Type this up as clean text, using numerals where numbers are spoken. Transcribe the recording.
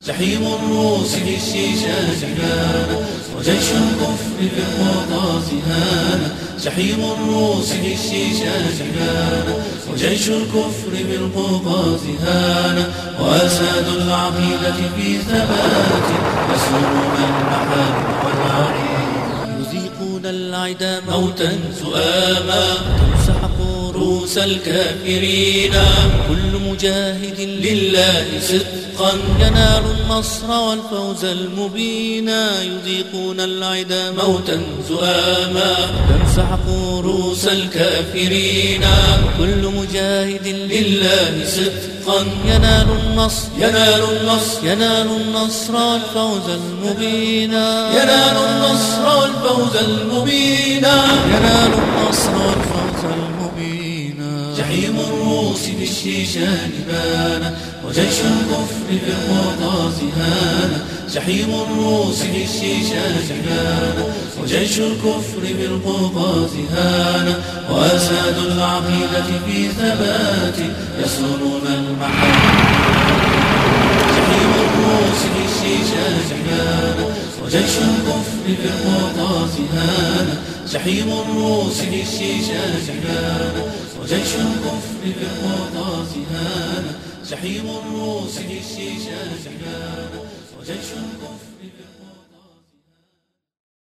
جحيم الروس في الشيشان هان، وجيش الكفر في القوطاس هان. جحيم الروس في الشيشان هان، وجيش الكفر في القوطاس هان. وأساد العقيدة في ثبات، يسرون المحارم والعرين. يذيقون العدا موتا سؤاما، تمسحق رؤوس الكافرين. كل مجاهد لله صدقا ينال النصر والفوز المبينا. يذيقون العدا موتا سؤاما، تمسحق رؤوس الكافرين. كل مجاهد لله صدقا ينال النصر ينال النصر والفوز المبينا. ينال النصر والفوز المبينا. ينال النصر والفوز المبينا. جحيم الروس في الشيشان بان، وجيش الكفر في القوطاس هان. جحيم الروس في الشيشان بان، وجيش الكفر في القوطاس هان. وأساد العقيدة في ثبات، يسرون المحارم. جحيم الروس في الشيشان بان، وجيش الكفر في القوطاس هان. جحيم الروس في الشيشان بان، وجيش الكفر في القوطاس هان. جحيم الروس في الشيشان بان، وجيش الكفر في القوطاس